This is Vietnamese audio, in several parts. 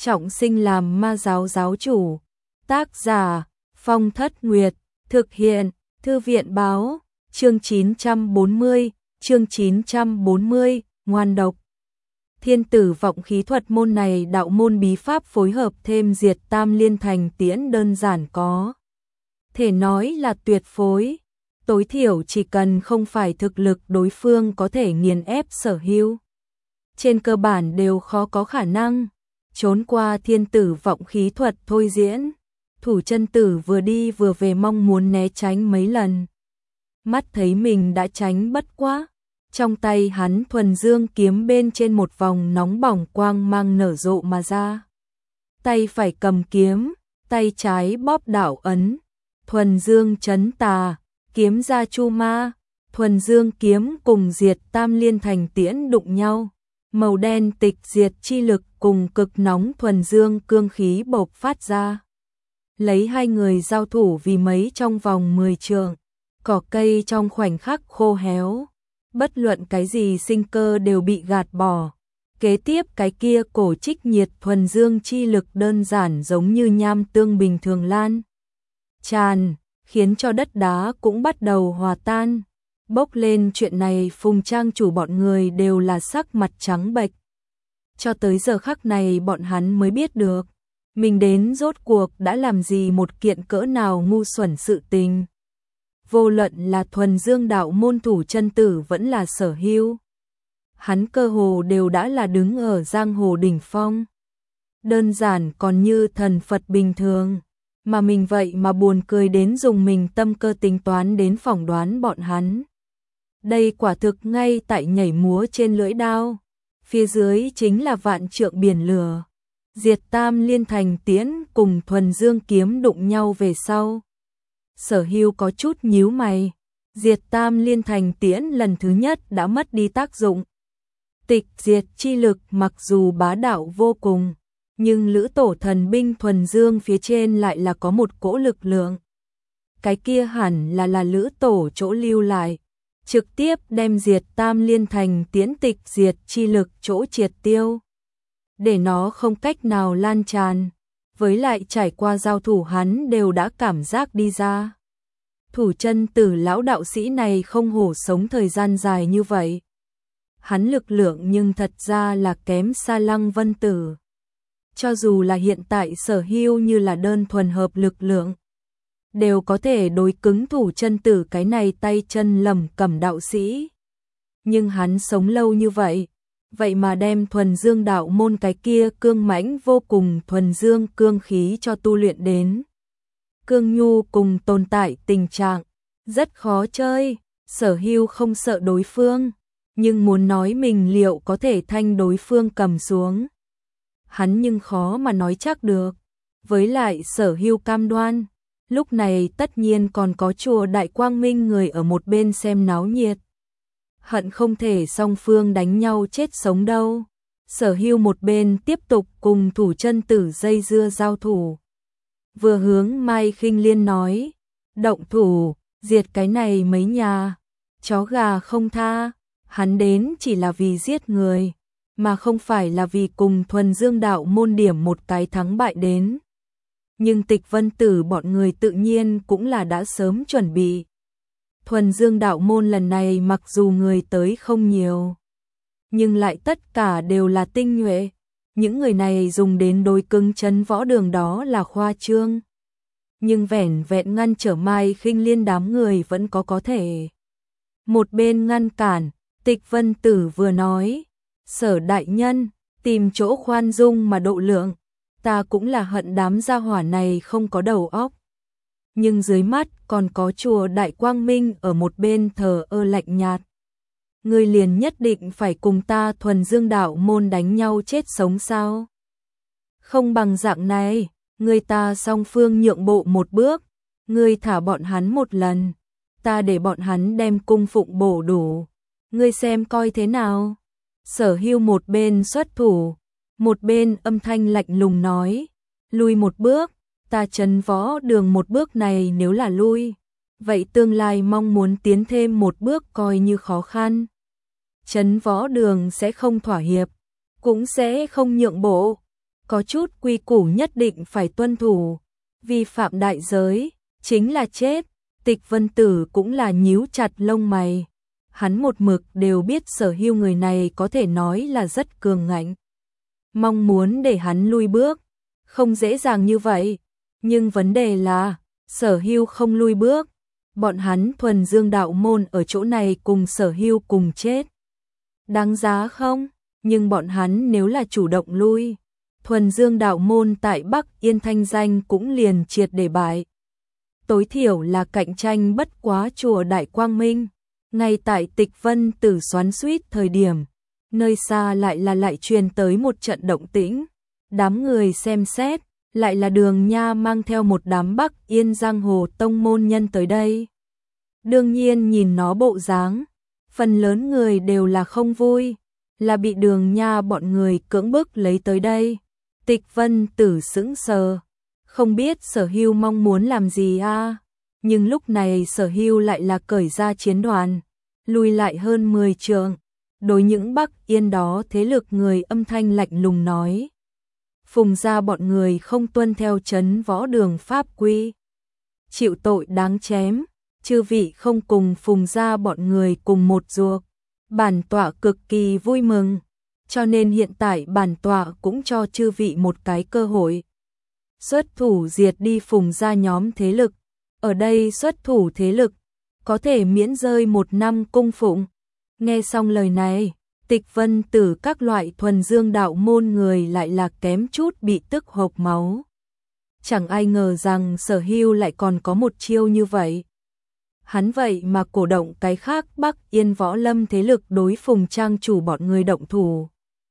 trọng sinh làm ma giáo giáo chủ. Tác giả Phong Thất Nguyệt. Thực hiện Thư viện báo. Chương 940, ngoan độc. Thiên tử vọng khí thuật môn này đạo môn bí pháp phối hợp thêm diệt tam liên thành tiễn đơn giản có thể nói là tuyệt phối. Tối thiểu chỉ cần không phải thực lực đối phương có thể nghiền ép Sở Hưu, trên cơ bản đều khó có khả năng trốn qua thiên tử vọng khí thuật thôi diễn. Thủ chân tử vừa đi vừa về mong muốn né tránh mấy lần. Mắt thấy mình đã tránh bất quá. Trong tay hắn thuần dương kiếm bên trên một vòng nóng bỏng quang mang nở rộ mà ra. Tay phải cầm kiếm, tay trái bóp đạo ấn. Thuần dương chấn tà, kiếm ra chu ma. Thuần dương kiếm cùng diệt tam liên thành tiễn đụng nhau. Màu đen tịch diệt chi lực cùng cực nóng thuần dương cương khí bộc phát ra. Lấy hai người giao thủ vì mấy trong vòng 10 trượng. Cỏ cây trong khoảnh khắc khô héo. Bất luận cái gì sinh cơ đều bị gạt bỏ. Kế tiếp cái kia cổ trích nhiệt thuần dương chi lực đơn giản giống như nham tương bình thường lan tràn, khiến cho đất đá cũng bắt đầu hòa tan. Bốc lên chuyện này Phùng Trang chủ bọn người đều là sắc mặt trắng bệch. Cho tới giờ khắc này bọn hắn mới biết được, mình đến rốt cuộc đã làm gì một kiện cỡ nào ngu xuẩn sự tình. Vô luận là thuần dương đạo môn thủ chân tử vẫn là Sở Hưu, hắn cơ hồ đều đã là đứng ở giang hồ đỉnh phong. Đơn giản còn như thần Phật bình thường, mà mình vậy mà buồn cười đến dùng mình tâm cơ tính toán đến phỏng đoán bọn hắn. Đây quả thực ngay tại nhảy múa trên lưỡi đao, phía dưới chính là vạn trượng biển lửa. Diệt tam liên thành tiễn cùng thuần dương kiếm đụng nhau về sau. Sở Hưu có chút nhíu mày, diệt tam liên thành tiễn lần thứ nhất đã mất đi tác dụng. Tịch diệt chi lực mặc dù bá đạo vô cùng, nhưng lữ tổ thần binh thuần dương phía trên lại là có một cỗ lực lượng. Cái kia hẳn là lữ tổ chỗ lưu lại, trực tiếp đem diệt tam liên thành tiễn tịch diệt chi lực chỗ triệt tiêu, để nó không cách nào lan tràn. Với lại trải qua giao thủ hắn đều đã cảm giác đi ra. Thủ chân tử lão đạo sĩ này không hổ sống thời gian dài như vậy. Hắn lực lượng nhưng thật ra là kém xa Lăng Vân Tử. Cho dù là hiện tại Sở Hưu như là đơn thuần hợp lực lượng, đều có thể đối cứng thủ chân tử cái này tay chân lầm cầm đạo sĩ. Nhưng hắn sống lâu như vậy, vậy mà đem thuần dương đạo môn cái kia cương mãnh vô cùng thuần dương cương khí cho tu luyện đến cương nhu cùng tồn tại tình trạng rất khó chơi. Sở Hưu không sợ đối phương, nhưng muốn nói mình liệu có thể thanh đối phương cầm xuống, hắn nhưng khó mà nói chắc được. Với lại Sở Hưu cam đoan, lúc này tất nhiên còn có chùa Đại Quang Minh người ở một bên xem náo nhiệt. Hận không thể song phương đánh nhau chết sống đâu. Sở Hưu một bên tiếp tục cùng thủ chân tử dây dưa giao thủ, vừa hướng Mai Khinh Liên nói, động thủ, diệt cái này mấy nhà, chó gà không tha. Hắn đến chỉ là vì giết người, mà không phải là vì cùng thuần dương đạo môn điểm một cái thắng bại đến. Nhưng Tịch Vân Tử bọn người tự nhiên cũng là đã sớm chuẩn bị. Thuần dương đạo môn lần này mặc dù người tới không nhiều, nhưng lại tất cả đều là tinh nhuệ. Những người này dùng đến đối cứng chấn võ đường đó là khoa trương. Nhưng vẻn vẹn ngăn trở Mai Khinh Liên đám người vẫn có thể. Một bên ngăn cản, Tịch Vân Tử vừa nói, Sở đại nhân, tìm chỗ khoan dung mà độ lượng, ta cũng là hận đám gia hỏa này không có đầu óc. Nhưng dưới mắt còn có chùa Đại Quang Minh ở một bên thờ ơ lạnh nhạt. Ngươi liền nhất định phải cùng ta thuần dương đạo môn đánh nhau chết sống sao? Không bằng dạng này, ngươi ta song phương nhượng bộ một bước, ngươi thả bọn hắn một lần, ta để bọn hắn đem cung phụng bổ đủ. Ngươi xem coi thế nào? Sở Hưu một bên xuất thủ, một bên âm thanh lạnh lùng nói, lui một bước. Ta trấn võ đường một bước này nếu là lui, vậy tương lai mong muốn tiến thêm một bước coi như khó khăn. Trấn võ đường sẽ không thỏa hiệp, cũng sẽ không nhượng bộ. có chút quy củ nhất định phải tuân thủ, vi phạm đại giới, chính là chết. Tịch Vân Tử cũng là nhíu chặt lông mày. Hắn một mực đều biết Sở Hưu người này có thể nói là rất cường ngạnh. Mong muốn để hắn lui bước, không dễ dàng như vậy. Nhưng vấn đề là, Sở Hưu không lui bước. Bọn hắn thuần dương đạo môn ở chỗ này cùng Sở Hưu cùng chết. Đáng giá không? Nhưng bọn hắn nếu là chủ động lui, thuần dương đạo môn tại Bắc Yên thanh danh cũng liền triệt để bại. Tối thiểu là cạnh tranh bất quá chùa Đại Quang Minh. Ngay tại Tịch Vân Tử xoắn xuýt thời điểm, nơi xa lại truyền tới một trận động tĩnh. Đám người xem xét, lại là Đường Nha mang theo một đám Bắc Yên giang hồ tông môn nhân tới đây. Đương nhiên nhìn nó bộ dáng, phần lớn người đều là không vui, là bị Đường Nha bọn người cưỡng bức lấy tới đây. Tịch Vân Tử sững sờ, không biết Sở Hưu mong muốn làm gì a. Nhưng lúc này Sở Hưu lại là cởi ra chiến đoàn, lùi lại hơn 10 trượng. Đối những Bắc Yên đó thế lực người âm thanh lạnh lùng nói: Phùng gia bọn người không tuân theo trấn võ đường pháp quy, chịu tội đáng chém. Chư vị không cùng Phùng gia bọn người cùng một ruột, bản tọa cực kỳ vui mừng, cho nên hiện tại bản tọa cũng cho chư vị một cái cơ hội. Xuất thủ diệt đi Phùng gia nhóm thế lực, ở đây xuất thủ thế lực, có thể miễn rơi 1 năm cung phụng. Nghe xong lời này, Tịch Vân Tử các loại thuần dương đạo môn người lại là kém chút bị tức hộc máu. Chẳng ai ngờ rằng Sở Hưu lại còn có một chiêu như vậy. Hắn vậy mà cổ động cái khác Bắc Yên võ lâm thế lực đối Phùng trang chủ bọn người động thủ.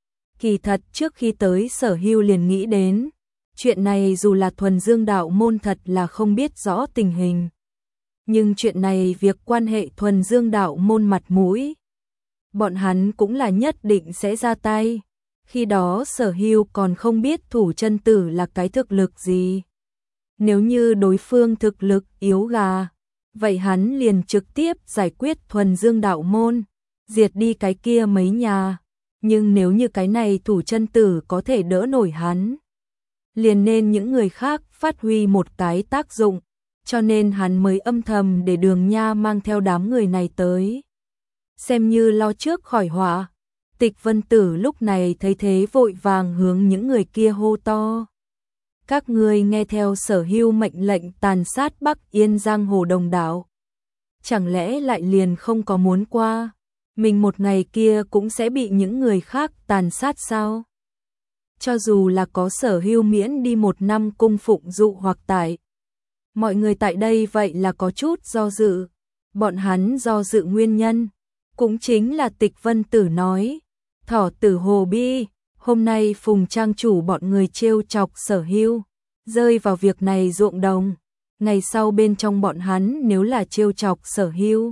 Kỳ thật trước khi tới Sở Hưu liền nghĩ đến, chuyện này dù là thuần dương đạo môn thật là không biết rõ tình hình. Nhưng chuyện này việc quan hệ thuần dương đạo môn mặt mũi, bọn hắn cũng là nhất định sẽ ra tay. Khi đó Sở Hưu còn không biết Thủ Chân Tử là cái thực lực gì. Nếu như đối phương thực lực yếu gà, vậy hắn liền trực tiếp giải quyết thuần dương đạo môn, diệt đi cái kia mấy nhà. Nhưng nếu như cái này Thủ Chân Tử có thể đỡ nổi hắn, liền nên những người khác phát huy một cái tác dụng, cho nên hắn mới âm thầm để Đường Nha mang theo đám người này tới, xem như lo trước khỏi họa. Tịch Vân Tử lúc này thấy thế vội vàng hướng những người kia hô to: Các ngươi nghe theo Sở Hưu mệnh lệnh tàn sát Bắc Yên giang hồ đồng đạo, chẳng lẽ lại liền không có muốn qua mình một ngày kia cũng sẽ bị những người khác tàn sát sao? Cho dù là có Sở Hưu miễn đi 1 năm cung phụng dụ hoặc tại, mọi người tại đây vậy là có chút do dự. Bọn hắn do dự nguyên nhân cũng chính là Tịch Vân Tử nói: Thỏ tử hồ bi, hôm nay Phùng trang chủ bọn người trêu chọc Sở Hưu, rơi vào việc này ruộng đồng, ngày sau bên trong bọn hắn nếu là trêu chọc Sở Hưu,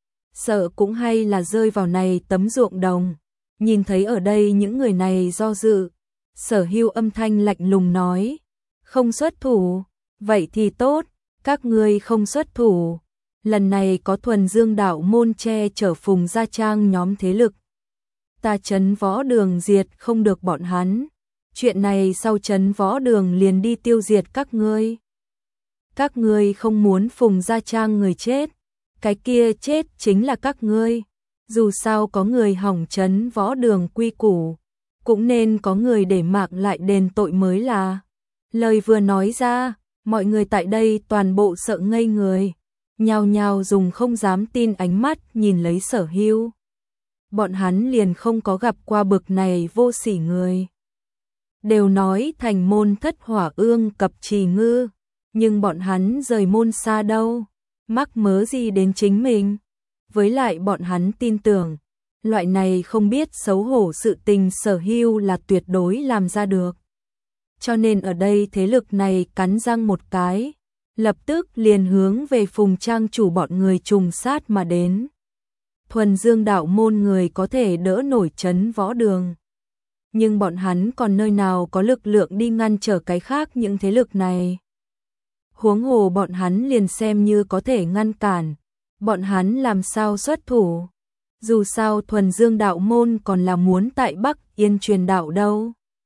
sợ cũng hay là rơi vào này tấm ruộng đồng. Nhìn thấy ở đây những người này do dự, Sở Hưu âm thanh lạnh lùng nói: Không xuất thủ, vậy thì tốt, các ngươi không xuất thủ. Lần này có thuần dương đạo môn che chở Phùng gia trang nhóm thế lực, ta trấn võ đường diệt không được bọn hắn. Chuyện này sau trấn võ đường liền đi tiêu diệt các ngươi. Các ngươi không muốn Phùng gia trang người chết, cái kia chết chính là các ngươi. Dù sao có người hỏng trấn võ đường quy củ, cũng nên có người để mạng lại đền tội mới là. Lời vừa nói ra, mọi người tại đây toàn bộ sợ ngây người, nhao nhao dùng không dám tin ánh mắt nhìn lấy Sở Hưu. Bọn hắn liền không có gặp qua bực này vô sỉ người. Đều nói thành môn thất hỏa ương cập trì ngư, nhưng bọn hắn rời môn xa đâu, mắc mớ gì đến chính mình. Với lại bọn hắn tin tưởng, loại này không biết xấu hổ sự tình Sở Hưu là tuyệt đối làm ra được. Cho nên ở đây thế lực này cắn răng một cái, lập tức liền hướng về Phùng trang chủ bọn người trùng sát mà đến. Thuần dương đạo môn người có thể đỡ nổi trấn võ đường, nhưng bọn hắn còn nơi nào có lực lượng đi ngăn trở cái khác những thế lực này. Huống hồ bọn hắn liền xem như có thể ngăn cản, bọn hắn làm sao xuất thủ. Dù sao thuần dương đạo môn còn là muốn tại Bắc Yên truyền đạo đâu.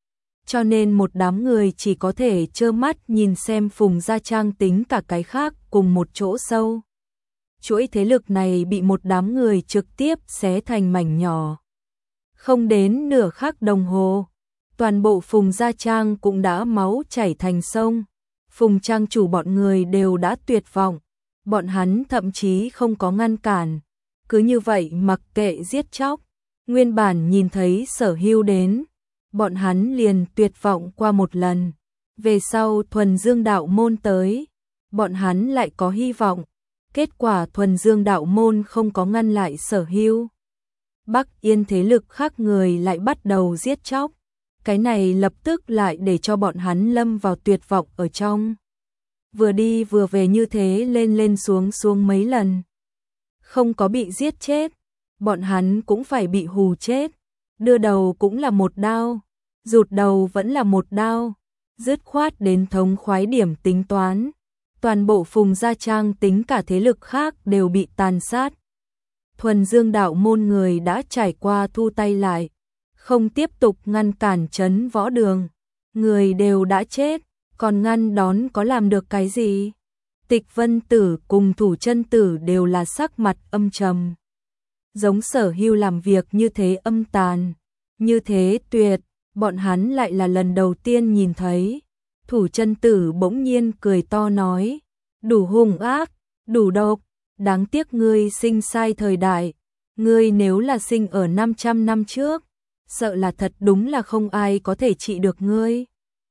cho nên một đám người chỉ có thể trơ mắt nhìn xem Phùng Gia Trang tính cả cái khác cùng một chỗ sâu. Chuỗi thế lực này bị một đám người trực tiếp xé thành mảnh nhỏ. Không đến nửa khắc đồng hồ, toàn bộ Phùng Gia Trang cũng đã máu chảy thành sông. Phùng Trang chủ bọn người đều đã tuyệt vọng, bọn hắn thậm chí không có ngăn cản, cứ như vậy mặc kệ giết chóc. Nguyên bản nhìn thấy Sở Hưu đến, bọn hắn liền tuyệt vọng qua một lần. Về sau Thuần Dương đạo môn tới, bọn hắn lại có hy vọng. Kết quả Thuần Dương đạo môn không có ngăn lại Sở Hưu. Bắc Yên thế lực khác người lại bắt đầu giết chóc. Cái này lập tức lại để cho bọn hắn lâm vào tuyệt vọng ở trong. Vừa đi vừa về như thế lên lên xuống xuống mấy lần. Không có bị giết chết, bọn hắn cũng phải bị hù chết. Đưa đầu cũng là một đao, rụt đầu vẫn là một đao. Dứt khoát đến thống khoái điểm tính toán. Toàn bộ Phùng Gia Trang tính cả thế lực khác đều bị tàn sát. Thuần Dương đạo môn người đã trải qua thu tay lại, không tiếp tục ngăn cản Trấn Võ Đường. Người đều đã chết, còn ngăn đón có làm được cái gì? Tịch Vân Tử cùng Thủ Chân Tử đều là sắc mặt âm trầm. Giống Sở Hưu làm việc như thế âm tàn, như thế tuyệt, bọn hắn lại là lần đầu tiên nhìn thấy. Thủ Chân Tử bỗng nhiên cười to nói, đủ hung ác, đủ độc, đáng tiếc ngươi sinh sai thời đại. Ngươi nếu là sinh ở 500 năm trước, sợ là thật đúng là không ai có thể trị được ngươi.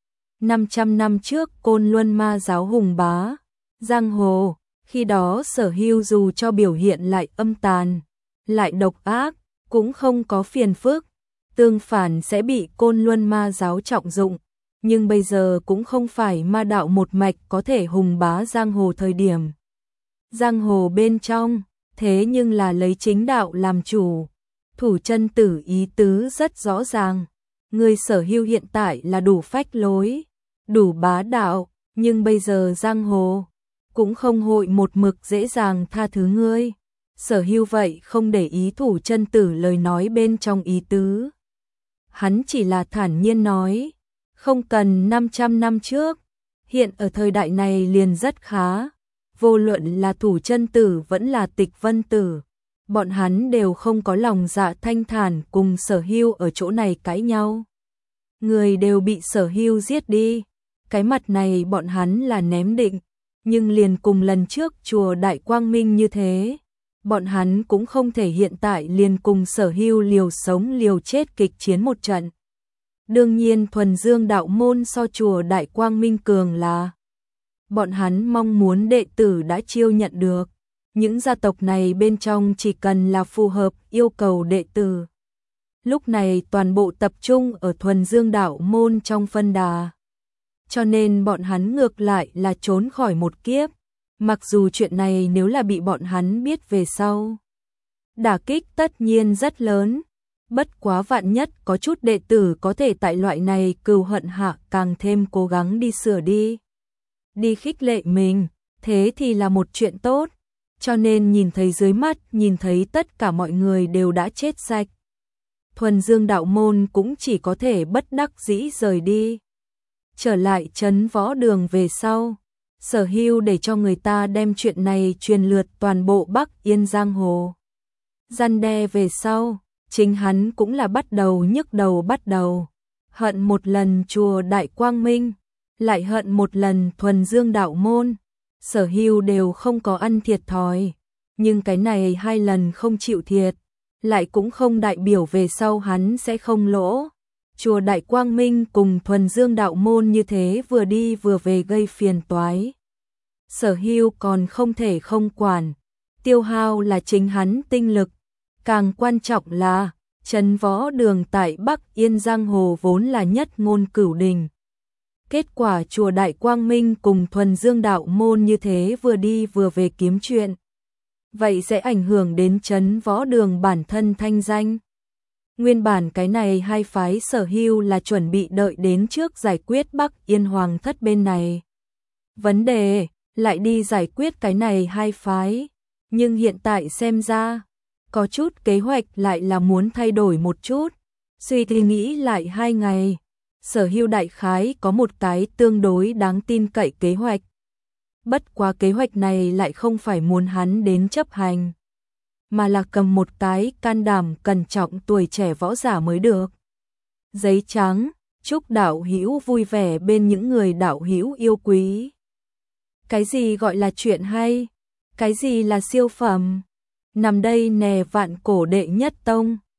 500 năm trước Côn Luân Ma giáo hùng bá giang hồ, khi đó Sở Hưu dù cho biểu hiện lại âm tàn, lại độc ác, cũng không có phiền phức, tương phản sẽ bị Côn Luân Ma giáo trọng dụng. Nhưng bây giờ cũng không phải ma đạo một mạch có thể hùng bá giang hồ thời điểm. Giang hồ bên trong, thế nhưng là lấy chính đạo làm chủ. Thủ Chân Tử ý tứ rất rõ ràng. Người Sở Hưu hiện tại là đủ phách lối, đủ bá đạo, nhưng bây giờ giang hồ cũng không hội một mực dễ dàng tha thứ ngươi. Sở Hưu vậy không để ý Thủ Chân Tử lời nói bên trong ý tứ. Hắn chỉ là thản nhiên nói, không cần 500 năm trước, hiện ở thời đại này liền rất khá. Vô luận là Thủ Chân Tử vẫn là Tịch Vân Tử, bọn hắn đều không có lòng dạ thanh thản cùng Sở Hưu ở chỗ này cãi nhau. Người đều bị Sở Hưu giết đi, cái mặt này bọn hắn là ném định, nhưng liền cùng lần trước chùa Đại Quang Minh như thế, bọn hắn cũng không thể hiện tại liền cùng Sở Hưu liều sống liều chết kịch chiến một trận. Đương nhiên Thuần Dương đạo môn so chùa Đại Quang Minh cường là bọn hắn mong muốn đệ tử đã chiêu nhận được. Những gia tộc này bên trong chỉ cần là phù hợp yêu cầu đệ tử. Lúc này toàn bộ tập trung ở Thuần Dương đạo môn trong phân đà. Cho nên bọn hắn ngược lại là trốn khỏi một kiếp. Mặc dù chuyện này nếu là bị bọn hắn biết về sau, đả kích tất nhiên rất lớn. Bất quá vạn nhất có chút đệ tử có thể tại loại này cừu hận hạ càng thêm cố gắng đi sửa đi khích lệ mình, thế thì là một chuyện tốt. Cho nên nhìn thấy dưới mắt, nhìn thấy tất cả mọi người đều đã chết sạch. Thuần Dương đạo môn cũng chỉ có thể bất đắc dĩ rời đi. Trở lại Trấn Võ Đường về sau, Sở Hưu để cho người ta đem chuyện này truyền lượt toàn bộ Bắc Yên giang hồ. Răn đe về sau, chính hắn cũng là bắt đầu bắt đầu. Hận một lần chùa Đại Quang Minh, lại hận một lần Thuần Dương đạo môn. Sở Hưu đều không có ăn thiệt thòi, nhưng cái này hai lần không chịu thiệt, lại cũng không đại biểu về sau hắn sẽ không lỗ. Chùa Đại Quang Minh cùng Thuần Dương đạo môn như thế vừa đi vừa về gây phiền toái. Sở Hưu còn không thể không quản, tiêu hao là chính hắn tinh lực, càng quan trọng là Trấn Võ Đường tại Bắc Yên giang hồ vốn là nhất ngôn cửu đình. Kết quả chùa Đại Quang Minh cùng Thuần Dương đạo môn như thế vừa đi vừa về kiếm chuyện. Vậy sẽ ảnh hưởng đến Trấn Võ Đường bản thân thanh danh. Nguyên bản cái này hai phái Sở Hưu là chuẩn bị đợi đến trước giải quyết Bắc Yên Hoàng thất bên này. Vấn đề, lại đi giải quyết cái này hai phái. Nhưng hiện tại xem ra, có chút kế hoạch lại là muốn thay đổi một chút. Suy thì nghĩ lại 2 ngày. Sở Hưu đại khái có một cái tương đối đáng tin cậy kế hoạch. Bất quá kế hoạch này lại không phải muốn hắn đến chấp hành, mà là cầm một cái can đảm cẩn trọng tuổi trẻ võ giả mới được. Giấy trắng, chúc đạo hữu vui vẻ bên những người đạo hữu yêu quý. Cái gì gọi là chuyện hay? Cái gì là siêu phẩm? Nằm đây nè Vạn Cổ đệ nhất tông.